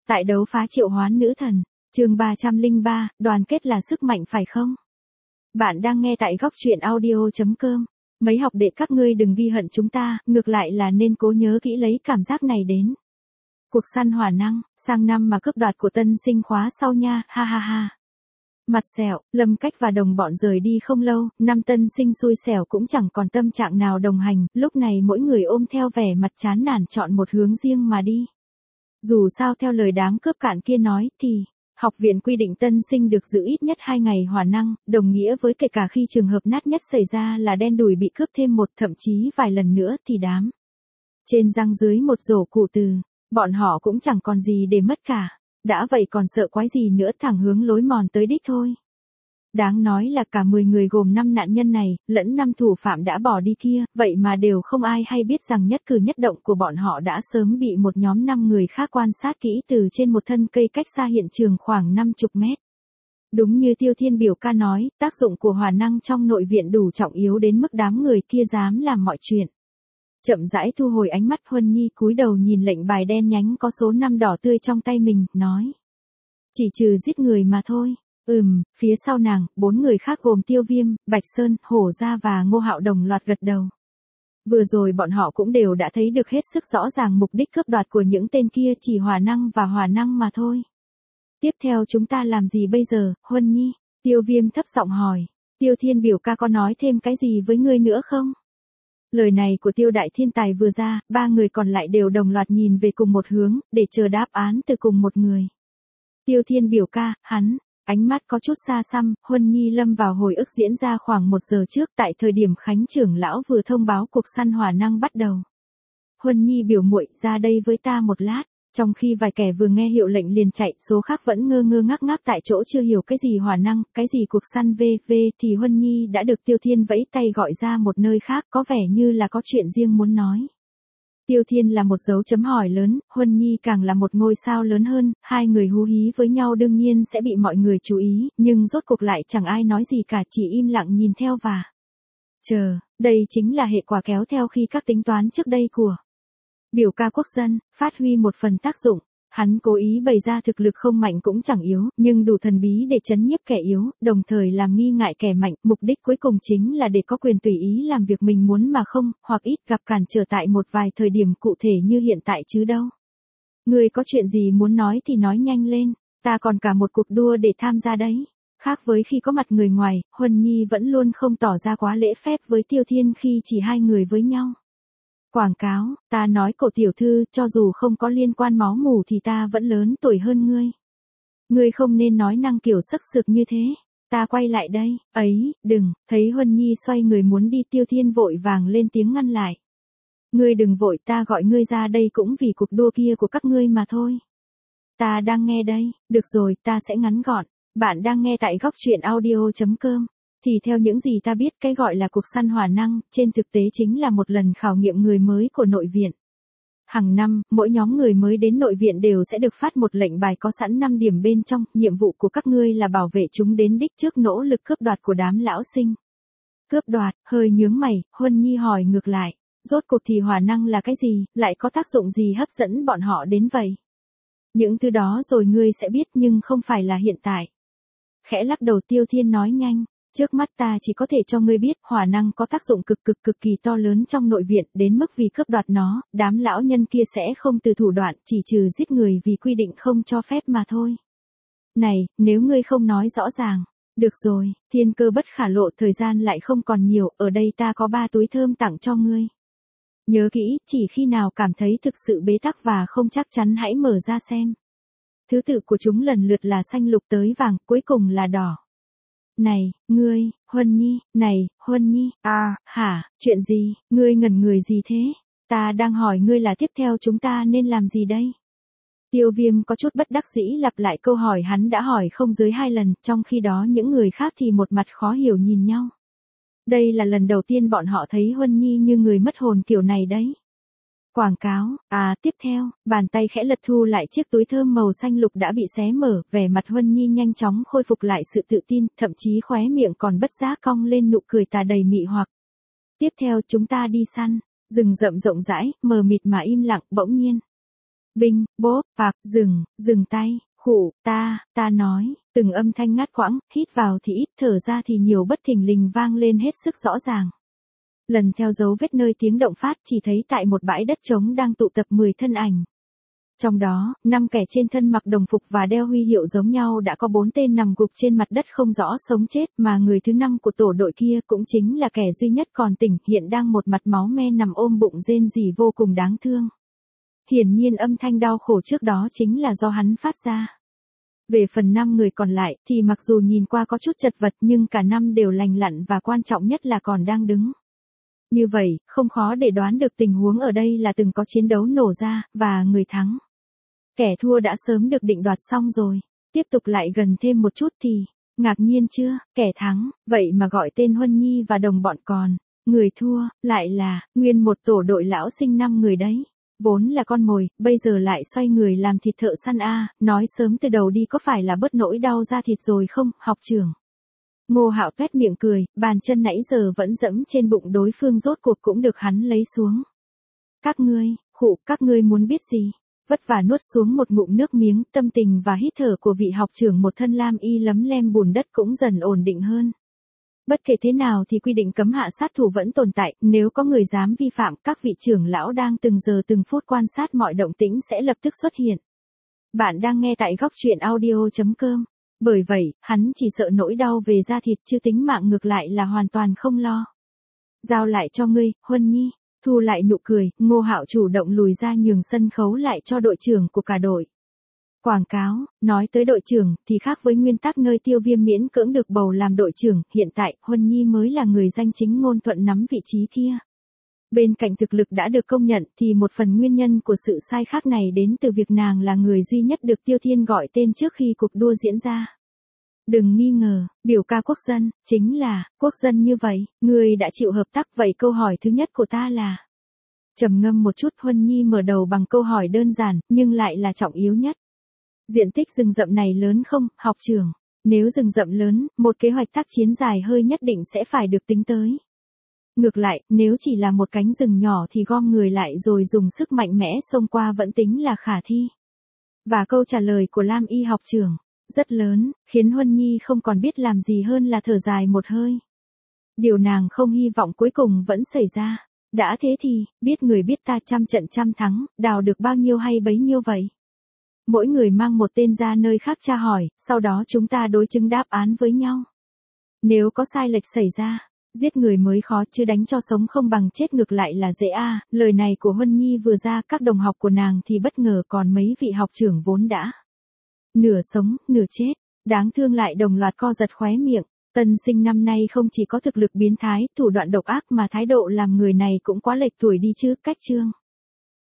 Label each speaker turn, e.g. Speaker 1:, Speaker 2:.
Speaker 1: Tại đấu phá triệu hoán nữ thần, chương 303, đoàn kết là sức mạnh phải không? Bạn đang nghe tại góc truyện audio.com. Mấy học đệ các ngươi đừng ghi hận chúng ta, ngược lại là nên cố nhớ kỹ lấy cảm giác này đến. Cuộc săn hỏa năng, sang năm mà cướp đoạt của tân sinh khóa sau nha, ha ha ha. Mặt sẹo, Lâm Cách và đồng bọn rời đi không lâu, năm tân sinh xui xẻo cũng chẳng còn tâm trạng nào đồng hành, lúc này mỗi người ôm theo vẻ mặt chán nản chọn một hướng riêng mà đi. Dù sao theo lời đám cướp cạn kia nói thì, học viện quy định tân sinh được giữ ít nhất 2 ngày hỏa năng, đồng nghĩa với kể cả khi trường hợp nát nhất xảy ra là đen đủi bị cướp thêm một thậm chí vài lần nữa thì đám. Trên răng dưới một rổ củ từ, bọn họ cũng chẳng còn gì để mất cả. Đã vậy còn sợ quái gì nữa, thẳng hướng lối mòn tới đích thôi. Đáng nói là cả 10 người gồm 5 nạn nhân này, lẫn 5 thủ phạm đã bỏ đi kia, vậy mà đều không ai hay biết rằng nhất cử nhất động của bọn họ đã sớm bị một nhóm 5 người khác quan sát kỹ từ trên một thân cây cách xa hiện trường khoảng 50 mét. Đúng như Tiêu Thiên biểu ca nói, tác dụng của hỏa năng trong nội viện đủ trọng yếu đến mức đám người kia dám làm mọi chuyện. Chậm rãi thu hồi ánh mắt, Huân Nhi cúi đầu nhìn lệnh bài đen nhánh có số 5 đỏ tươi trong tay mình, nói. Chỉ trừ giết người mà thôi. Phía sau nàng, 4 người khác gồm Tiêu Viêm, Bạch Sơn, Hổ Gia và Ngô Hạo đồng loạt gật đầu. Vừa rồi bọn họ cũng đều đã thấy được hết sức rõ ràng mục đích cướp đoạt của những tên kia chỉ hỏa năng và hỏa năng mà thôi. Tiếp theo chúng ta làm gì bây giờ, Huân Nhi? Tiêu Viêm thấp giọng hỏi. Tiêu Thiên biểu ca có nói thêm cái gì với ngươi nữa không? Lời này của Tiêu Đại Thiên Tài vừa ra, 3 người còn lại đều đồng loạt nhìn về cùng một hướng, để chờ đáp án từ cùng một người. Tiêu Thiên biểu ca, hắn, ánh mắt có chút xa xăm, Huân Nhi lâm vào hồi ức diễn ra khoảng 1 giờ trước tại thời điểm Khánh trưởng lão vừa thông báo cuộc săn hỏa năng bắt đầu. Huân Nhi biểu muội ra đây với ta một lát. Trong khi vài kẻ vừa nghe hiệu lệnh liền chạy, số khác vẫn ngơ ngơ ngác ngác tại chỗ chưa hiểu cái gì hỏa năng, cái gì cuộc săn VV thì Huân Nhi đã được Tiêu Thiên vẫy tay gọi ra một nơi khác, có vẻ như là có chuyện riêng muốn nói. Tiêu Thiên là một dấu chấm hỏi lớn, Huân Nhi càng là một ngôi sao lớn hơn, hai người hú hí với nhau đương nhiên sẽ bị mọi người chú ý, nhưng rốt cuộc lại chẳng ai nói gì cả, chỉ im lặng nhìn theo và chờ, đây chính là hệ quả kéo theo khi các tính toán trước đây của biểu ca quốc dân, phát huy một phần tác dụng. Hắn cố ý bày ra thực lực không mạnh cũng chẳng yếu, nhưng đủ thần bí để chấn nhiếp kẻ yếu, đồng thời làm nghi ngại kẻ mạnh, mục đích cuối cùng chính là để có quyền tùy ý làm việc mình muốn mà không, hoặc ít gặp cản trở tại một vài thời điểm cụ thể như hiện tại chứ đâu. Người có chuyện gì muốn nói thì nói nhanh lên, ta còn cả một cuộc đua để tham gia đấy. Khác với khi có mặt người ngoài, Huân Nhi vẫn luôn không tỏ ra quá lễ phép với Tiêu Thiên khi chỉ hai người với nhau. Quảng cáo, ta nói cổ tiểu thư, cho dù không có liên quan máu mủ thì ta vẫn lớn tuổi hơn ngươi. Ngươi không nên nói năng kiểu sắc sược như thế. Ta quay lại đây, ấy, đừng, thấy Huân Nhi xoay người muốn đi, Tiêu Thiên vội vàng lên tiếng ngăn lại. Ngươi đừng vội, ta gọi ngươi ra đây cũng vì cuộc đua kia của các ngươi mà thôi. Ta đang nghe đây, được rồi, ta sẽ ngắn gọn. Bạn đang nghe tại góc truyện audio.com. Thì theo những gì ta biết, cái gọi là cuộc săn hỏa năng, trên thực tế chính là một lần khảo nghiệm người mới của nội viện. Hàng năm, mỗi nhóm người mới đến nội viện đều sẽ được phát một lệnh bài có sẵn 5 điểm bên trong, nhiệm vụ của các ngươi là bảo vệ chúng đến đích trước nỗ lực cướp đoạt của đám lão sinh. Cướp đoạt, hơi nhướng mày, Huân Nhi hỏi ngược lại, rốt cuộc thì hỏa năng là cái gì, lại có tác dụng gì hấp dẫn bọn họ đến vậy? Những thứ đó rồi ngươi sẽ biết nhưng không phải là hiện tại. Khẽ lắc đầu, Tiêu Thiên nói nhanh. Trước mắt ta chỉ có thể cho ngươi biết, hỏa năng có tác dụng cực kỳ to lớn trong nội viện, đến mức vì cướp đoạt nó, đám lão nhân kia sẽ không từ thủ đoạn, chỉ trừ giết người vì quy định không cho phép mà thôi. Này, nếu ngươi không nói rõ ràng. Được rồi, thiên cơ bất khả lộ, thời gian lại không còn nhiều, ở đây ta có 3 túi thơm tặng cho ngươi. Nhớ kỹ, chỉ khi nào cảm thấy thực sự bế tắc và không chắc chắn hãy mở ra xem. Thứ tự của chúng lần lượt là xanh lục tới vàng, cuối cùng là đỏ. Này, ngươi, Huân Nhi, này, Huân Nhi, hả, chuyện gì, ngươi ngẩn người gì thế? Ta đang hỏi ngươi là tiếp theo chúng ta nên làm gì đây? Tiêu Viêm có chút bất đắc dĩ lặp lại câu hỏi hắn đã hỏi không dưới 2 lần, trong khi đó những người khác thì một mặt khó hiểu nhìn nhau. Đây là lần đầu tiên bọn họ thấy Huân Nhi như người mất hồn kiểu này đấy. Quảng cáo, tiếp theo, bàn tay khẽ lật thu lại chiếc túi thơm màu xanh lục đã bị xé mở, vẻ mặt Huân Nhi nhanh chóng khôi phục lại sự tự tin, thậm chí khóe miệng còn bất giác cong lên nụ cười tà đầy mị hoặc. Tiếp theo chúng ta đi săn, rừng rậm rộng rãi, mờ mịt mà im lặng, bỗng nhiên. Binh, bốp, bạc, dừng tay, khụ, ta nói, từng âm thanh ngắt quãng, hít vào thì ít, thở ra thì nhiều bất thình lình vang lên hết sức rõ ràng. Lần theo dấu vết nơi tiếng động phát chỉ thấy tại một bãi đất trống đang tụ tập 10 thân ảnh. Trong đó, 5 kẻ trên thân mặc đồng phục và đeo huy hiệu giống nhau đã có 4 tên nằm gục trên mặt đất không rõ sống chết, mà người thứ 5 của tổ đội kia cũng chính là kẻ duy nhất còn tỉnh, hiện đang một mặt máu me nằm ôm bụng rên rỉ vô cùng đáng thương. Hiển nhiên âm thanh đau khổ trước đó chính là do hắn phát ra. Về phần 5 người còn lại thì mặc dù nhìn qua có chút chật vật nhưng cả 5 đều lành lặn và quan trọng nhất là còn đang đứng. Như vậy, không khó để đoán được tình huống ở đây là từng có chiến đấu nổ ra, và người thắng. Kẻ thua đã sớm được định đoạt xong rồi. Tiếp tục lại gần thêm một chút thì, ngạc nhiên chưa, kẻ thắng, vậy mà gọi tên Huân Nhi và đồng bọn còn. Người thua, lại là, nguyên một tổ đội lão sinh 5 người đấy. Vốn là con mồi, bây giờ lại xoay người làm thịt thợ săn nói sớm từ đầu đi có phải là bớt nỗi đau ra thịt rồi không, học trưởng. Ngô Hạo tuét miệng cười, bàn chân nãy giờ vẫn dẫm trên bụng đối phương rốt cuộc cũng được hắn lấy xuống. Các ngươi muốn biết gì? Vất vả nuốt xuống một ngụm nước miếng, tâm tình và hít thở của vị học trưởng một thân lam y lấm lem bùn đất cũng dần ổn định hơn. Bất kể thế nào thì quy định cấm hạ sát thủ vẫn tồn tại, nếu có người dám vi phạm, các vị trưởng lão đang từng giờ từng phút quan sát mọi động tĩnh sẽ lập tức xuất hiện. Bạn đang nghe tại góc truyện audio.com. Bởi vậy, hắn chỉ sợ nỗi đau về da thịt chứ tính mạng ngược lại là hoàn toàn không lo. Giao lại cho ngươi, Huân Nhi. Thu lại nụ cười, Ngô Hạo chủ động lùi ra nhường sân khấu lại cho đội trưởng của cả đội. Quảng cáo, nói tới đội trưởng thì khác với nguyên tắc nơi Tiêu Viêm miễn cưỡng được bầu làm đội trưởng, hiện tại Huân Nhi mới là người danh chính ngôn thuận nắm vị trí kia. Bên cạnh thực lực đã được công nhận thì một phần nguyên nhân của sự sai khác này đến từ việc nàng là người duy nhất được Tiêu Thiên gọi tên trước khi cuộc đua diễn ra. Đừng nghi ngờ, biểu ca quốc dân, chính là, quốc dân như vậy, người đã chịu hợp tác vậy câu hỏi thứ nhất của ta là. Trầm ngâm một chút Huân Nhi mở đầu bằng câu hỏi đơn giản, nhưng lại là trọng yếu nhất. Diện tích rừng rậm này lớn không, học trưởng? Nếu rừng rậm lớn, một kế hoạch tác chiến dài hơi nhất định sẽ phải được tính tới. Ngược lại, nếu chỉ là một cánh rừng nhỏ thì gom người lại rồi dùng sức mạnh mẽ xông qua vẫn tính là khả thi. Và câu trả lời của Lam Y học trưởng, rất lớn, khiến Huân Nhi không còn biết làm gì hơn là thở dài một hơi. Điều nàng không hy vọng cuối cùng vẫn xảy ra. Đã thế thì, biết người biết ta trăm trận trăm thắng, đào được bao nhiêu hay bấy nhiêu vậy. Mỗi người mang một tên ra nơi khác tra hỏi, sau đó chúng ta đối chứng đáp án với nhau. Nếu có sai lệch xảy ra, giết người mới khó chứ đánh cho sống không bằng chết ngược lại là dễ Lời này của Huân Nhi vừa ra các đồng học của nàng thì bất ngờ còn mấy vị học trưởng vốn đã nửa sống, nửa chết, đáng thương lại đồng loạt co giật khóe miệng. Tân sinh năm nay không chỉ có thực lực biến thái, thủ đoạn độc ác mà thái độ làm người này cũng quá lệch tuổi đi chứ, cách chương.